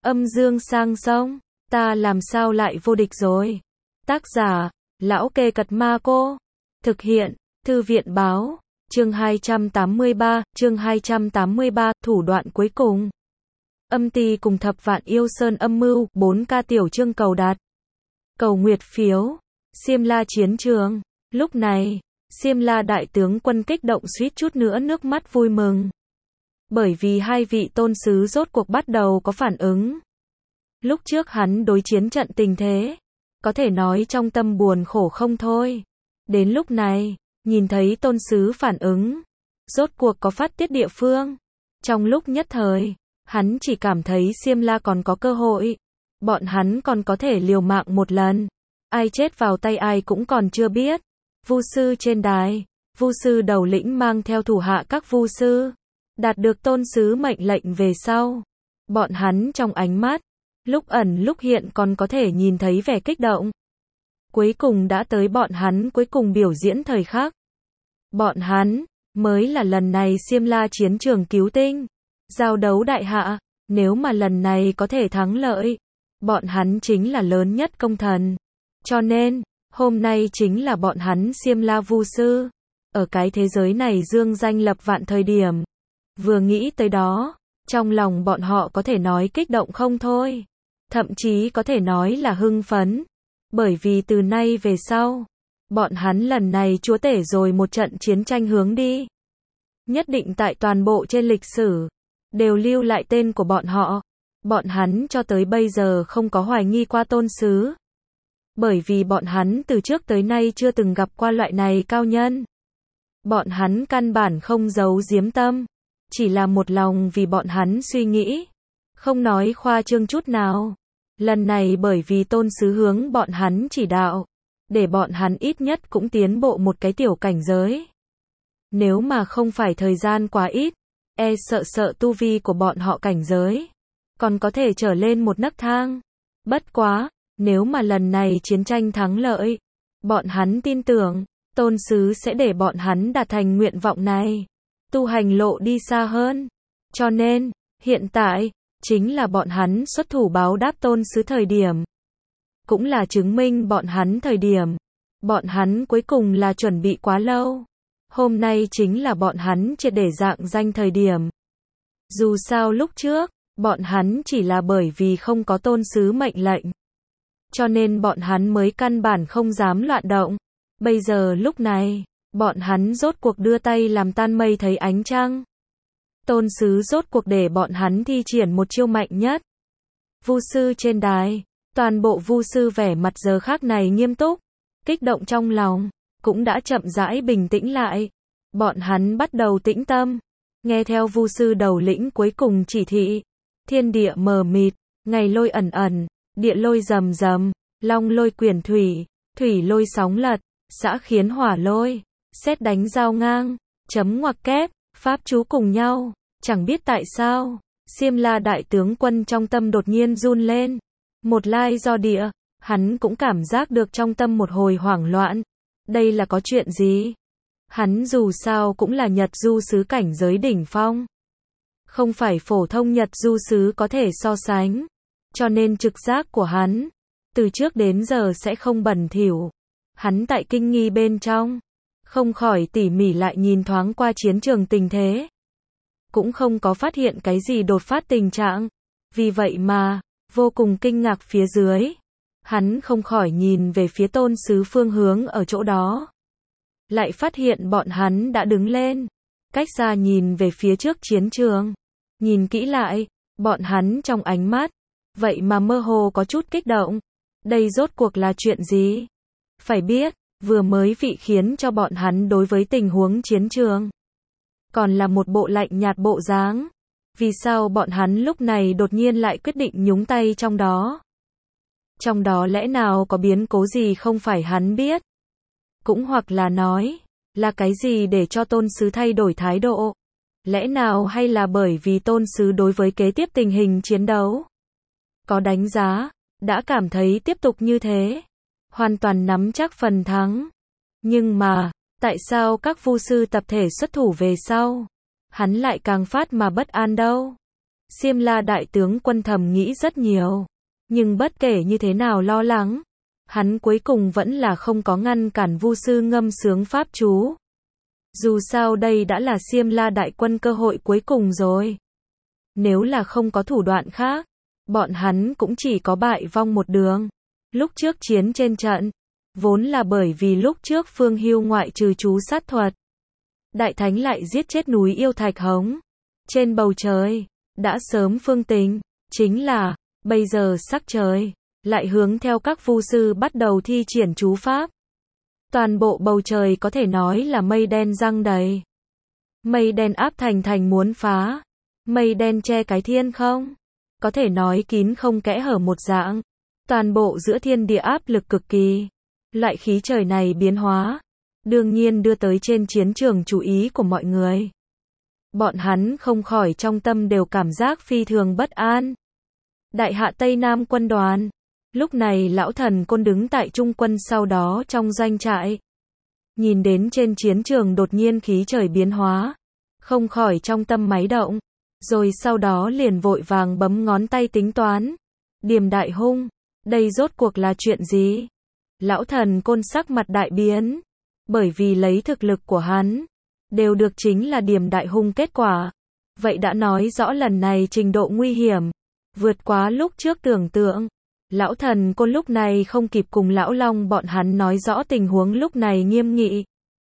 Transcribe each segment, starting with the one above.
Âm dương sang sông, ta làm sao lại vô địch rồi. Tác giả, Lão Kê Cật Ma Cô. Thực hiện, Thư viện Báo. Chương 283, thủ đoạn cuối cùng. Âm ty cùng Thập Vạn Yêu Sơn âm mưu, 4K tiểu chương cầu đạt. Cầu nguyệt phiếu. Xiêm La chiến trường. Lúc này, Xiêm La đại tướng quân kích động suýt chút nữa nước mắt vui mừng. Bởi vì hai vị tôn sứ rốt cuộc bắt đầu có phản ứng. Lúc trước hắn đối chiến trận tình thế, có thể nói trong tâm buồn khổ không thôi. Đến lúc này, nhìn thấy tôn sứ phản ứng, rốt cuộc có phát tiết địa phương. Trong lúc nhất thời, hắn chỉ cảm thấy Xiêm La còn có cơ hội. Bọn hắn còn có thể liều mạng một lần. Ai chết vào tay ai cũng còn chưa biết. Vu sư trên đài, vu sư đầu lĩnh mang theo thủ hạ các vu sư, đạt được tôn sứ mệnh lệnh về sau. Bọn hắn trong ánh mắt, lúc ẩn lúc hiện còn có thể nhìn thấy vẻ kích động. Cuối cùng đã tới bọn hắn cuối cùng biểu diễn thời khắc. Bọn hắn, mới là lần này Xiêm La chiến trường cứu tinh. Giao đấu đại hạ, nếu mà lần này có thể thắng lợi, bọn hắn chính là lớn nhất công thần. Cho nên, hôm nay chính là bọn hắn Xiêm La vu sư. Ở cái thế giới này dương danh lập vạn thời điểm. Vừa nghĩ tới đó, trong lòng bọn họ có thể nói kích động không thôi. Thậm chí có thể nói là hưng phấn. Bởi vì từ nay về sau, bọn hắn lần này chúa tể rồi một trận chiến tranh hướng đi. Nhất định tại toàn bộ trên lịch sử, đều lưu lại tên của bọn họ. Bọn hắn cho tới bây giờ không có hoài nghi qua tôn sứ. Bởi vì bọn hắn từ trước tới nay chưa từng gặp qua loại này cao nhân. Bọn hắn căn bản không giấu giếm tâm. Chỉ là một lòng vì bọn hắn suy nghĩ. Không nói khoa trương chút nào. Lần này bởi vì tôn sứ hướng bọn hắn chỉ đạo. Để bọn hắn ít nhất cũng tiến bộ một cái tiểu cảnh giới. Nếu mà không phải thời gian quá ít, sợ tu vi của bọn họ cảnh giới còn có thể trở lên một nấc thang. Bất quá, nếu mà lần này chiến tranh thắng lợi, bọn hắn tin tưởng, tôn sứ sẽ để bọn hắn đạt thành nguyện vọng này. Tu hành lộ đi xa hơn. Cho nên, hiện tại, chính là bọn hắn xuất thủ báo đáp tôn sứ thời điểm. Cũng là chứng minh bọn hắn thời điểm. Bọn hắn cuối cùng là chuẩn bị quá lâu. Hôm nay chính là bọn hắn triệt để dạng danh thời điểm. Dù sao lúc trước, bọn hắn chỉ là bởi vì không có tôn sứ mệnh lệnh. Cho nên bọn hắn mới căn bản không dám loạn động. Bây giờ lúc này, bọn hắn rốt cuộc đưa tay làm tan mây thấy ánh trăng. Tôn sứ rốt cuộc để bọn hắn thi triển một chiêu mạnh nhất. Vu sư trên đài, toàn bộ vu sư vẻ mặt giờ khác này nghiêm túc, kích động trong lòng, cũng đã chậm rãi bình tĩnh lại. Bọn hắn bắt đầu tĩnh tâm, nghe theo vu sư đầu lĩnh cuối cùng chỉ thị. Thiên địa mờ mịt, ngày lôi ẩn ẩn, địa lôi rầm rầm, long lôi quyển thủy, thủy lôi sóng lật, xã khiến hỏa lôi, sét đánh giao ngang, chấm ngoặc kép, pháp chú cùng nhau. Chẳng biết tại sao, Xiêm La đại tướng quân trong tâm đột nhiên run lên. Một lai do địa, hắn cũng cảm giác được trong tâm một hồi hoảng loạn. Đây là có chuyện gì? Hắn dù sao cũng là Nhật du sứ cảnh giới đỉnh phong. Không phải phổ thông Nhật du sứ có thể so sánh. Cho nên trực giác của hắn, từ trước đến giờ sẽ không bẩn thỉu. Hắn tại kinh nghi bên trong, không khỏi tỉ mỉ lại nhìn thoáng qua chiến trường tình thế. Cũng không có phát hiện cái gì đột phát tình trạng. Vì vậy mà, vô cùng kinh ngạc phía dưới. Hắn không khỏi nhìn về phía tôn sứ phương hướng ở chỗ đó. Lại phát hiện bọn hắn đã đứng lên. Cách xa nhìn về phía trước chiến trường. Nhìn kỹ lại, bọn hắn trong ánh mắt. Vậy mà mơ hồ có chút kích động. Đây rốt cuộc là chuyện gì? Phải biết, vừa mới vị khiến cho bọn hắn đối với tình huống chiến trường. Còn là một bộ lạnh nhạt bộ dáng. Vì sao bọn hắn lúc này đột nhiên lại quyết định nhúng tay trong đó? Trong đó lẽ nào có biến cố gì không phải hắn biết? Cũng hoặc là nói, là cái gì để cho tôn sứ thay đổi thái độ? Lẽ nào hay là bởi vì tôn sứ đối với kế tiếp tình hình chiến đấu có đánh giá, đã cảm thấy tiếp tục như thế, hoàn toàn nắm chắc phần thắng. Nhưng mà, tại sao các vu sư tập thể xuất thủ về sau, hắn lại càng phát mà bất an đâu? Xiêm La đại tướng quân thầm nghĩ rất nhiều. Nhưng bất kể như thế nào lo lắng, hắn cuối cùng vẫn là không có ngăn cản Vu sư ngâm sướng pháp chú. Dù sao đây đã là Xiêm La đại quân cơ hội cuối cùng rồi. Nếu là không có thủ đoạn khác, bọn hắn cũng chỉ có bại vong một đường. Lúc trước chiến trên trận, vốn là bởi vì lúc trước Phương Hưu ngoại trừ chú sát thuật, Đại Thánh lại giết chết núi yêu Thạch Hống. Trên bầu trời, đã sớm phương tình, chính là, bây giờ sắc trời, lại hướng theo các vu sư bắt đầu thi triển chú pháp. Toàn bộ bầu trời có thể nói là mây đen giăng đầy. Mây đen áp thành muốn phá. Mây đen che cái thiên không. Có thể nói kín không kẽ hở một dạng. Toàn bộ giữa thiên địa áp lực cực kỳ. Loại khí trời này biến hóa, đương nhiên đưa tới trên chiến trường chú ý của mọi người. Bọn hắn không khỏi trong tâm đều cảm giác phi thường bất an. Đại hạ Tây Nam quân đoàn. Lúc này lão thần côn đứng tại trung quân sau đó trong doanh trại. Nhìn đến trên chiến trường đột nhiên khí trời biến hóa. Không khỏi trong tâm máy động. Rồi sau đó liền vội vàng bấm ngón tay tính toán. Điềm đại hung. Đây rốt cuộc là chuyện gì? Lão thần côn sắc mặt đại biến. Bởi vì lấy thực lực của hắn, đều được chính là Điềm đại hung kết quả. Vậy đã nói rõ lần này trình độ nguy hiểm, vượt quá lúc trước tưởng tượng. Lão thần côn lúc này không kịp cùng lão long bọn hắn nói rõ tình huống lúc này nghiêm nghị.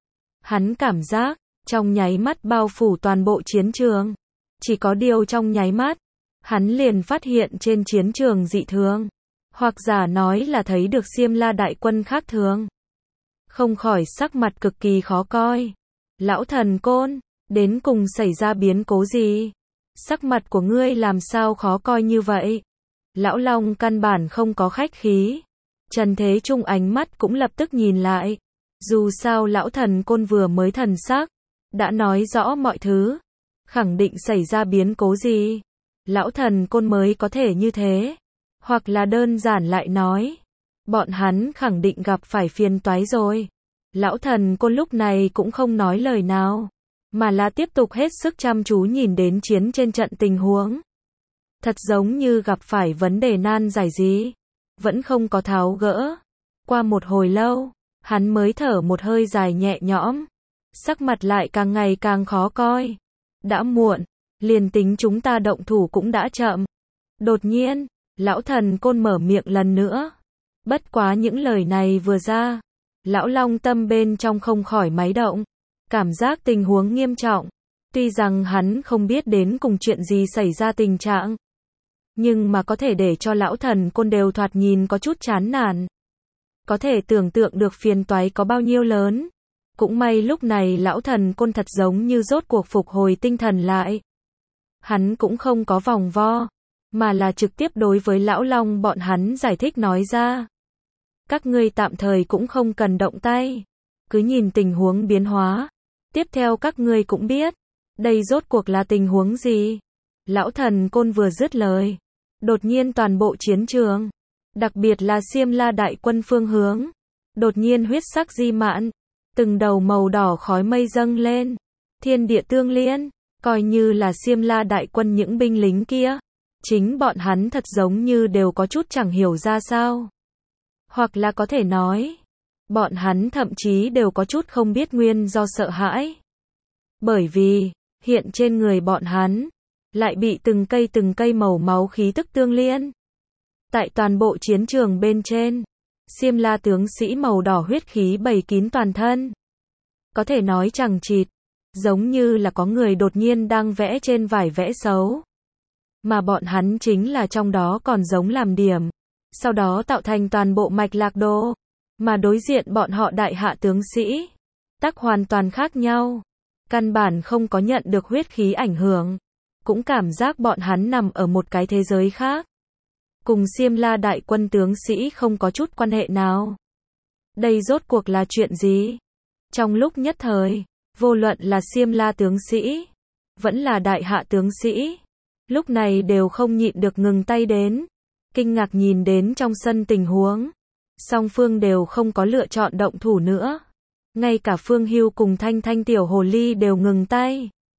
Hắn cảm giác, trong nháy mắt bao phủ toàn bộ chiến trường. Chỉ có điều trong nháy mắt, hắn liền phát hiện trên chiến trường dị thường. Hoặc giả nói là thấy được Xiêm La đại quân khác thường. Không khỏi sắc mặt cực kỳ khó coi. Lão thần côn, đến cùng xảy ra biến cố gì? Sắc mặt của ngươi làm sao khó coi như vậy? Lão Long căn bản không có khách khí. Trần Thế Trung ánh mắt cũng lập tức nhìn lại. Dù sao lão thần côn vừa mới thần sắc, đã nói rõ mọi thứ. Khẳng định xảy ra biến cố gì? Lão thần côn mới có thể như thế. Hoặc là đơn giản lại nói, bọn hắn khẳng định gặp phải phiền toái rồi. Lão thần côn lúc này cũng không nói lời nào, mà là tiếp tục hết sức chăm chú nhìn đến chiến trên trận tình huống. Thật giống như gặp phải vấn đề nan giải gì, vẫn không có tháo gỡ. Qua một hồi lâu, hắn mới thở một hơi dài nhẹ nhõm, sắc mặt lại càng ngày càng khó coi. Đã muộn, liền tính chúng ta động thủ cũng đã chậm. Đột nhiên, lão thần côn mở miệng lần nữa. Bất quá những lời này vừa ra, lão Long tâm bên trong không khỏi máy động, cảm giác tình huống nghiêm trọng. Tuy rằng hắn không biết đến cùng chuyện gì xảy ra tình trạng, nhưng mà có thể để cho lão thần côn đều thoạt nhìn có chút chán nản. Có thể tưởng tượng được phiền toái có bao nhiêu lớn. Cũng may lúc này lão thần côn thật giống như rốt cuộc phục hồi tinh thần lại. Hắn cũng không có vòng vo, mà là trực tiếp đối với lão Long bọn hắn giải thích nói ra. Các ngươi tạm thời cũng không cần động tay, cứ nhìn tình huống biến hóa. Tiếp theo các ngươi cũng biết, đây rốt cuộc là tình huống gì. Lão thần côn vừa dứt lời, đột nhiên toàn bộ chiến trường, đặc biệt là Xiêm La đại quân phương hướng, đột nhiên huyết sắc di mạn, từng đầu màu đỏ khói mây dâng lên, thiên địa tương liên, coi như là Xiêm La đại quân những binh lính kia, chính bọn hắn thật giống như đều có chút chẳng hiểu ra sao. Hoặc là có thể nói, bọn hắn thậm chí đều có chút không biết nguyên do sợ hãi. Bởi vì, hiện trên người bọn hắn, lại bị từng cây màu máu khí tức tương liên. Tại toàn bộ chiến trường bên trên, Xiêm La tướng sĩ màu đỏ huyết khí bầy kín toàn thân. Có thể nói chằng chịt, giống như là có người đột nhiên đang vẽ trên vải vẽ xấu. Mà bọn hắn chính là trong đó còn giống làm điểm, sau đó tạo thành toàn bộ mạch lạc đồ. Mà đối diện bọn họ đại hạ tướng sĩ, tắc hoàn toàn khác nhau. Căn bản không có nhận được huyết khí ảnh hưởng, cũng cảm giác bọn hắn nằm ở một cái thế giới khác. Cùng Xiêm La đại quân tướng sĩ không có chút quan hệ nào. Đây rốt cuộc là chuyện gì? Trong lúc nhất thời, vô luận là Xiêm La tướng sĩ, vẫn là đại hạ tướng sĩ, lúc này đều không nhịn được ngừng tay đến, kinh ngạc nhìn đến trong sân tình huống. Song phương đều không có lựa chọn động thủ nữa. Ngay cả Phương Hưu cùng Thanh Thanh tiểu hồ ly đều ngừng tay.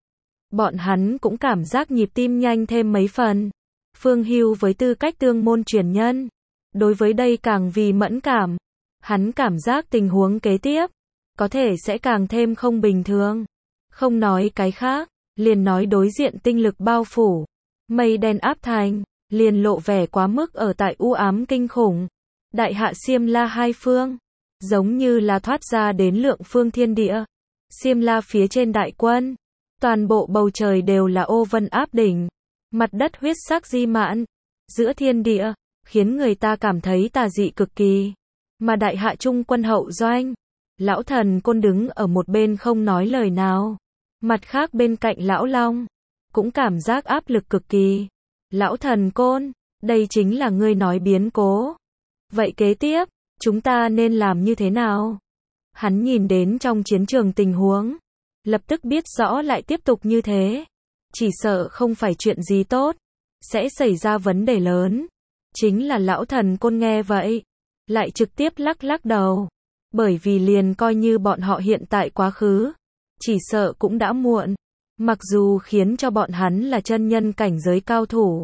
bọn hắn cũng cảm giác nhịp tim nhanh thêm mấy phần. Phương Hưu với tư cách tương môn truyền nhân, đối với đây càng vì mẫn cảm. Hắn cảm giác tình huống kế tiếp, có thể sẽ càng thêm không bình thường. Không nói cái khác, liền nói đối diện tinh lực bao phủ, mây đen áp thành, liền lộ vẻ quá mức ở tại u ám kinh khủng. Đại hạ Xiêm La hai phương, giống như là thoát ra đến lượng phương thiên địa. Xiêm La phía trên đại quân, toàn bộ bầu trời đều là ô vân áp đỉnh, mặt đất huyết sắc di mãn, giữa thiên địa, khiến người ta cảm thấy tà dị cực kỳ. Mà đại hạ trung quân hậu doanh, lão thần côn đứng ở một bên không nói lời nào. Mặt khác bên cạnh lão Long, cũng cảm giác áp lực cực kỳ. Lão thần côn, đây chính là ngươi nói biến cố. Vậy kế tiếp, chúng ta nên làm như thế nào? Hắn nhìn đến trong chiến trường tình huống, lập tức biết rõ lại tiếp tục như thế, chỉ sợ không phải chuyện gì tốt, sẽ xảy ra vấn đề lớn. Chính là lão thần côn nghe vậy, lại trực tiếp lắc lắc đầu, bởi vì liền coi như bọn họ hiện tại quá khứ, chỉ sợ cũng đã muộn. Mặc dù khiến cho bọn hắn là chân nhân cảnh giới cao thủ,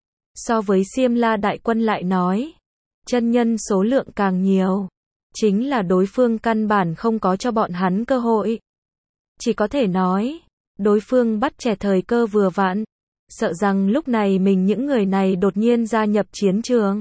so với Xiêm La đại quân lại nói, chân nhân số lượng càng nhiều, chính là đối phương căn bản không có cho bọn hắn cơ hội. Chỉ có thể nói, đối phương bắt chẹt thời cơ vừa vặn, sợ rằng lúc này mình những người này đột nhiên gia nhập chiến trường,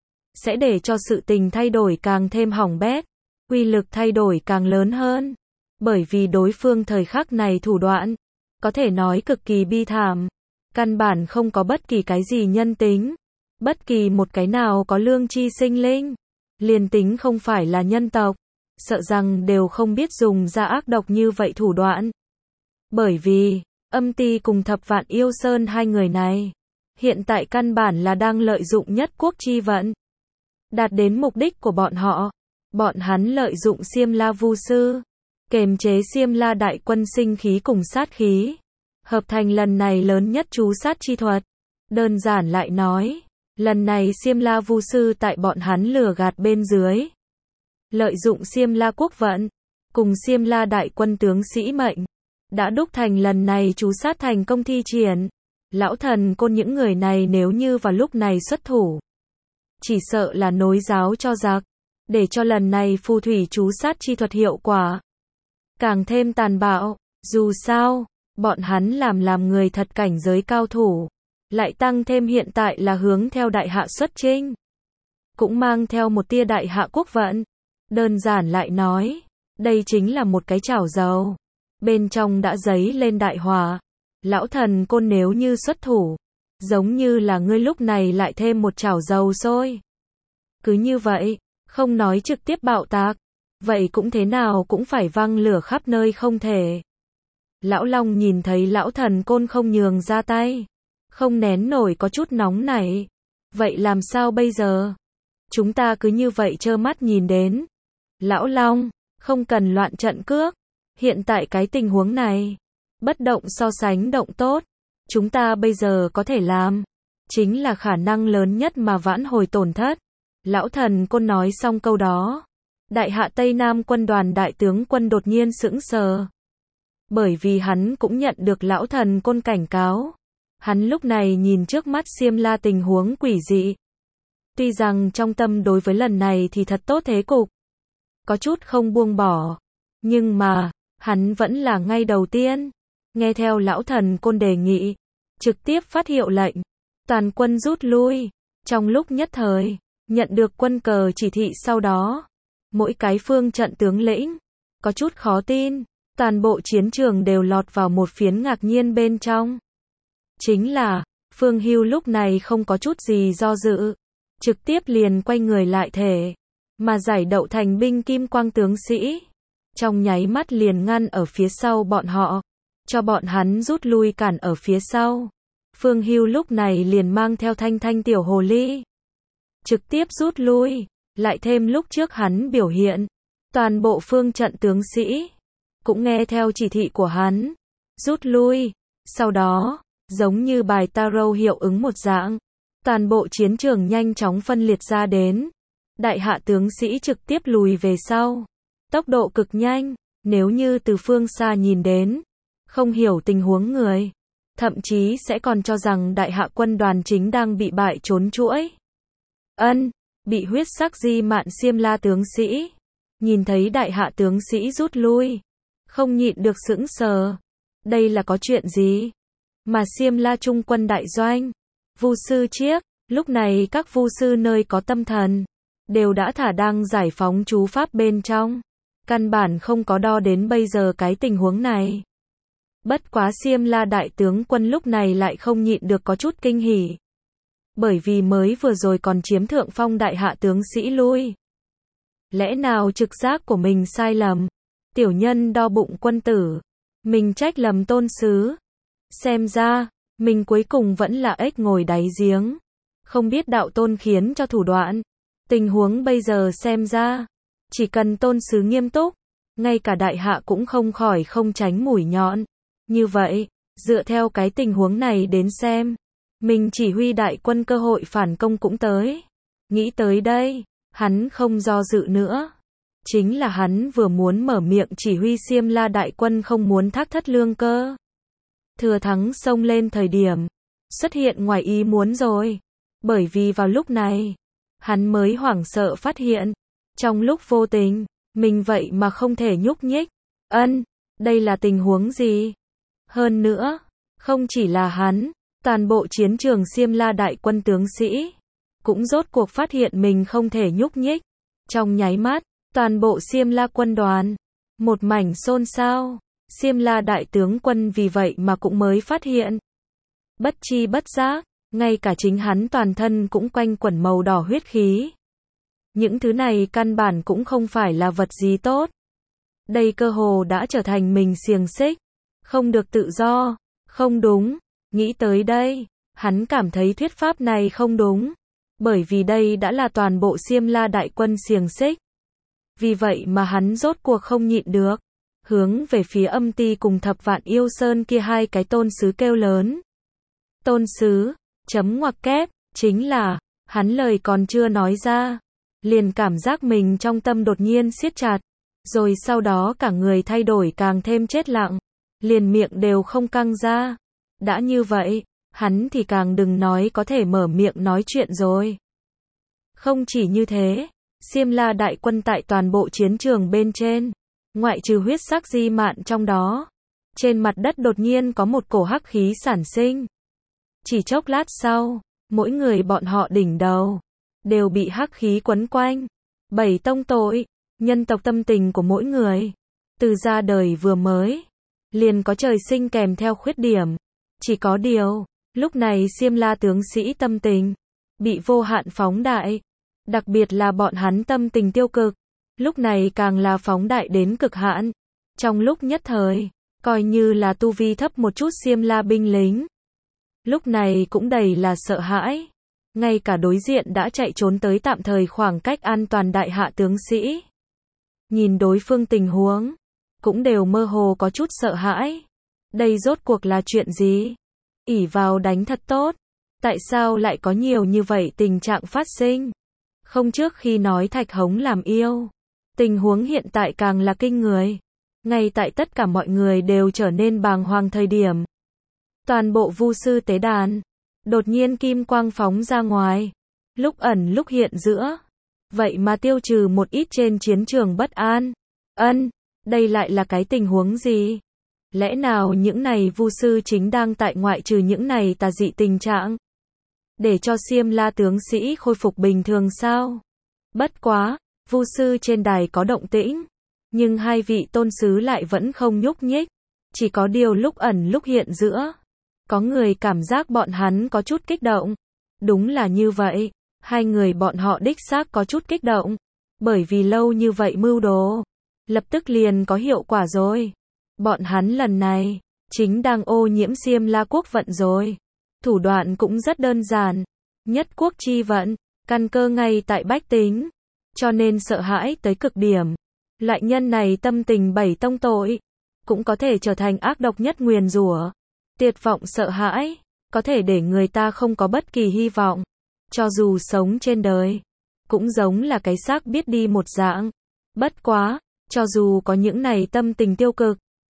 sẽ để cho sự tình thay đổi càng thêm hỏng bét, uy lực thay đổi càng lớn hơn. Bởi vì đối phương thời khắc này thủ đoạn, có thể nói cực kỳ bi thảm, căn bản không có bất kỳ cái gì nhân tính, bất kỳ một cái nào có lương tri sinh linh, liền tính không phải là nhân tộc, sợ rằng đều không biết dùng ra ác độc như vậy thủ đoạn. Bởi vì, Âm Ti cùng Thập Vạn Yêu Sơn hai người này, hiện tại căn bản là đang lợi dụng nhất quốc chi vận, đạt đến mục đích của bọn họ. Bọn hắn lợi dụng Xiêm La Vu Sư, kềm chế Xiêm La đại quân sinh khí cùng sát khí, hợp thành lần này lớn nhất chú sát chi thuật. Đơn giản lại nói, lần này Xiêm La Vu Sư tại bọn hắn lừa gạt bên dưới, lợi dụng Xiêm La quốc vận, cùng Xiêm La đại quân tướng sĩ mệnh, đã đúc thành lần này chú sát thành công thi triển. Lão thần côn những người này nếu như vào lúc này xuất thủ, chỉ sợ là nối giáo cho giặc, để cho lần này phù thủy chú sát chi thuật hiệu quả càng thêm tàn bạo. Dù sao, bọn hắn làm người thật cảnh giới cao thủ, lại tăng thêm hiện tại là hướng theo đại hạ xuất chinh, cũng mang theo một tia đại hạ quốc vận. Đơn giản lại nói, đây chính là một cái chảo dầu, bên trong đã dấy lên đại hỏa. Lão thần côn nếu như xuất thủ, giống như là ngươi lúc này lại thêm một chảo dầu sôi. Cứ như vậy, không nói trực tiếp bạo tạc, vậy cũng thế nào cũng phải văng lửa khắp nơi không thể. Lão Long nhìn thấy lão thần côn không nhường ra tay, không nén nổi có chút nóng nảy. Vậy làm sao bây giờ? Chúng ta cứ như vậy trơ mắt nhìn đến. Lão Long, không cần loạn trận cước. Hiện tại cái tình huống này, bất động so sánh động tốt. Chúng ta bây giờ có thể làm, chính là khả năng lớn nhất mà vãn hồi tổn thất. Lão thần côn nói xong câu đó, đại hạ Tây Nam quân đoàn đại tướng quân đột nhiên sững sờ. Bởi vì hắn cũng nhận được lão thần côn cảnh cáo. Hắn lúc này nhìn trước mắt Xiêm La tình huống quỷ dị. Tuy rằng trong tâm đối với lần này thì thật tốt thế cục, có chút không buông bỏ, nhưng mà, hắn vẫn là ngay đầu tiên, nghe theo lão thần côn đề nghị, trực tiếp phát hiệu lệnh, toàn quân rút lui. Trong lúc nhất thời, nhận được quân cờ chỉ thị sau đó, mỗi cái phương trận tướng lĩnh, có chút khó tin, toàn bộ chiến trường đều lọt vào một phiến ngạc nhiên bên trong. Chính là, Phương Hưu lúc này không có chút gì do dự, trực tiếp liền quay người lại thể, mà giải đậu thành binh kim quang tướng sĩ, trong nháy mắt liền ngăn ở phía sau bọn họ, cho bọn hắn rút lui cản ở phía sau. Phương Hưu lúc này liền mang theo Thanh Thanh tiểu hồ ly, trực tiếp rút lui, lại thêm lúc trước hắn biểu hiện, toàn bộ phương trận tướng sĩ cũng nghe theo chỉ thị của hắn, rút lui. Sau đó, giống như bài tarot hiệu ứng một dạng, toàn bộ chiến trường nhanh chóng phân liệt ra đến. Đại hạ tướng sĩ trực tiếp lùi về sau, tốc độ cực nhanh, nếu như từ phương xa nhìn đến, không hiểu tình huống người, thậm chí sẽ còn cho rằng đại hạ quân đoàn chính đang bị bại trốn chuỗi. Bị huyết sắc di mạn Xiêm La tướng sĩ, nhìn thấy đại hạ tướng sĩ rút lui, không nhịn được sững sờ. Đây là có chuyện gì? Mà Xiêm La trung quân đại doanh, vu sư chiếc, lúc này các vu sư nơi có tâm thần, đều đã thả đang giải phóng chú pháp bên trong. Căn bản không có đo đến bây giờ cái tình huống này. Bất quá Xiêm La đại tướng quân lúc này lại không nhịn được có chút kinh hỉ. Bởi vì mới vừa rồi còn chiếm thượng phong đại hạ tướng sĩ lui. Lẽ nào trực giác của mình sai lầm? Tiểu nhân đo bụng quân tử. Mình trách lầm tôn sứ. Xem ra, mình cuối cùng vẫn là ếch ngồi đáy giếng. Không biết đạo tôn khiến cho thủ đoạn. Tình huống bây giờ xem ra, chỉ cần tôn sứ nghiêm túc, ngay cả đại hạ cũng không khỏi không tránh mũi nhọn. Như vậy, dựa theo cái tình huống này đến xem, mình chỉ huy đại quân cơ hội phản công cũng tới. Nghĩ tới đây, hắn không do dự nữa. Chính là hắn vừa muốn mở miệng chỉ huy Xiêm La đại quân không muốn thác thất lương cơ. Thừa thắng xông lên thời điểm, xuất hiện ngoài ý muốn rồi. Bởi vì vào lúc này, hắn mới hoảng sợ phát hiện, trong lúc vô tình, mình vậy mà không thể nhúc nhích. Đây là tình huống gì? Hơn nữa, không chỉ là hắn, toàn bộ chiến trường Xiêm La đại quân tướng sĩ, cũng rốt cuộc phát hiện mình không thể nhúc nhích. Trong nháy mắt, toàn bộ Xiêm La quân đoàn, một mảnh xôn xao. Xiêm La đại tướng quân vì vậy mà cũng mới phát hiện. Bất chi bất giác, ngay cả chính hắn toàn thân cũng quanh quẩn màu đỏ huyết khí. Những thứ này căn bản cũng không phải là vật gì tốt. Đây cơ hồ đã trở thành mình xiềng xích. Không được tự do. Không đúng. Nghĩ tới đây, hắn cảm thấy thuyết pháp này không đúng. Bởi vì đây đã là toàn bộ Xiêm La đại quân xiềng xích. Vì vậy mà hắn rốt cuộc không nhịn được. Hướng về phía Âm Ti cùng Thập Vạn Yêu Sơn kia hai cái tôn sứ kêu lớn. Tôn sứ, chấm ngoặc kép, chính là, hắn lời còn chưa nói ra. Liền cảm giác mình trong tâm đột nhiên siết chặt. Rồi sau đó cả người thay đổi càng thêm chết lặng. Liền miệng đều không căng ra. Đã như vậy, hắn thì càng đừng nói có thể mở miệng nói chuyện rồi. Không chỉ như thế, Xiêm La đại quân tại toàn bộ chiến trường bên trên, ngoại trừ huyết sắc di mạn trong đó, trên mặt đất đột nhiên có một cổ hắc khí sản sinh. Chỉ chốc lát sau, mỗi người bọn họ đỉnh đầu đều bị hắc khí quấn quanh. 7 tông tội, nhân tộc tâm tình của mỗi người, từ ra đời vừa mới, liền có trời sinh kèm theo khuyết điểm. Chỉ có điều, lúc này Xiêm La tướng sĩ tâm tình bị vô hạn phóng đại, đặc biệt là bọn hắn tâm tình tiêu cực, lúc này càng là phóng đại đến cực hạn. Trong lúc nhất thời, coi như là tu vi thấp một chút Xiêm La binh lính, lúc này cũng đầy là sợ hãi. Ngay cả đối diện đã chạy trốn tới tạm thời khoảng cách an toàn đại hạ tướng sĩ, nhìn đối phương tình huống, cũng đều mơ hồ có chút sợ hãi. Đây rốt cuộc là chuyện gì? Ỷ vào đánh thật tốt, tại sao lại có nhiều như vậy tình trạng phát sinh? Không trước khi nói Thạch Hống làm yêu, tình huống hiện tại càng là kinh người. Ngay tại tất cả mọi người đều trở nên bàng hoàng thời điểm, toàn bộ vu sư tế đàn, đột nhiên kim quang phóng ra ngoài, lúc ẩn lúc hiện giữa. Vậy mà tiêu trừ một ít trên chiến trường bất an. Đây lại là cái tình huống gì? Lẽ nào những này vu sư chính đang tại ngoại trừ những này tà dị tình trạng, để cho Xiêm La tướng sĩ khôi phục bình thường sao? Bất quá, vu sư trên đài có động tĩnh, nhưng hai vị tôn sứ lại vẫn không nhúc nhích. Chỉ có điều lúc ẩn lúc hiện giữa, có người cảm giác bọn hắn có chút kích động. Đúng là như vậy, hai người bọn họ đích xác có chút kích động. Bởi vì lâu như vậy mưu đồ, lập tức liền có hiệu quả rồi. Bọn hắn lần này, chính đang ô nhiễm Xiêm La quốc vận rồi. Thủ đoạn cũng rất đơn giản. Nhất quốc chi vận, căn cơ ngay tại bách tính. Cho nên sợ hãi tới cực điểm. Loại nhân này tâm tình 7 tông tội, cũng có thể trở thành ác độc nhất nguyền rủa. Tuyệt vọng sợ hãi, có thể để người ta không có bất kỳ hy vọng. Cho dù sống trên đời, cũng giống là cái xác biết đi một dạng. Bất quá, cho dù có những này tâm tình tiêu cực,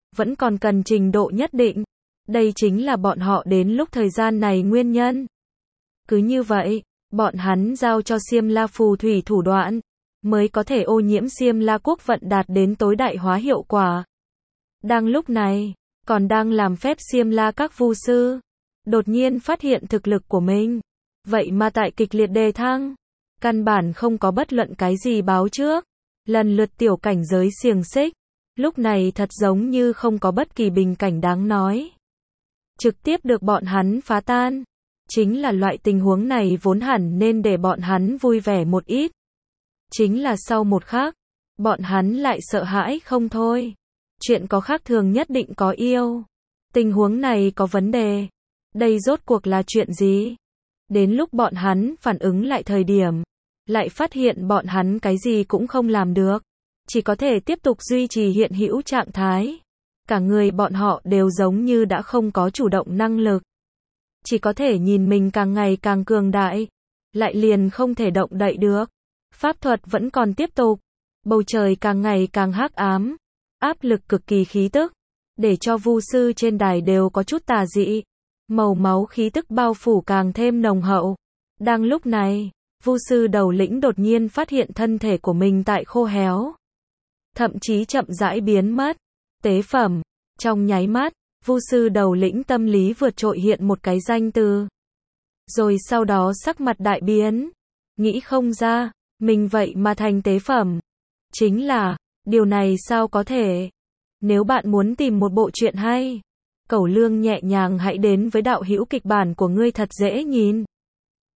vẫn còn cần trình độ nhất định. Đây chính là bọn họ đến lúc thời gian này nguyên nhân. Cứ như vậy, bọn hắn giao cho Xiêm La phù thủy thủ đoạn, mới có thể ô nhiễm Xiêm La quốc vận đạt đến tối đại hóa hiệu quả. Đang lúc này, còn đang làm phép Xiêm La các vu sư, đột nhiên phát hiện thực lực của mình. Vậy mà tại kịch liệt đề thăng, căn bản không có bất luận cái gì báo trước. Lần lượt tiểu cảnh giới xiềng xích, lúc này thật giống như không có bất kỳ bình cảnh đáng nói. Trực tiếp được bọn hắn phá tan. Chính là loại tình huống này vốn hẳn nên để bọn hắn vui vẻ một ít. Chính là sau một khắc, bọn hắn lại sợ hãi không thôi. Chuyện có khác thường nhất định có yêu. Tình huống này có vấn đề. Đây rốt cuộc là chuyện gì? Đến lúc bọn hắn phản ứng lại thời điểm, lại phát hiện bọn hắn cái gì cũng không làm được. Chỉ có thể tiếp tục duy trì hiện hữu trạng thái. Cả người bọn họ đều giống như đã không có chủ động năng lực. Chỉ có thể nhìn mình càng ngày càng cường đại. Lại liền không thể động đậy được. Pháp thuật vẫn còn tiếp tục. Bầu trời càng ngày càng hắc ám. Áp lực cực kỳ khí tức. Để cho vu sư trên đài đều có chút tà dị. Màu máu khí tức bao phủ càng thêm nồng hậu. Đang lúc này, vu sư đầu lĩnh đột nhiên phát hiện thân thể của mình tại khô héo. Thậm chí chậm rãi biến mất. Tế phẩm. Trong nháy mắt, vu sư đầu lĩnh tâm lý vượt trội hiện một cái danh từ. Rồi sau đó sắc mặt đại biến. Nghĩ không ra, mình vậy mà thành tế phẩm. Chính là, điều này sao có thể? Nếu bạn muốn tìm một bộ truyện hay, Cẩu Lương nhẹ nhàng hãy đến với đạo hữu kịch bản của ngươi thật dễ nhìn.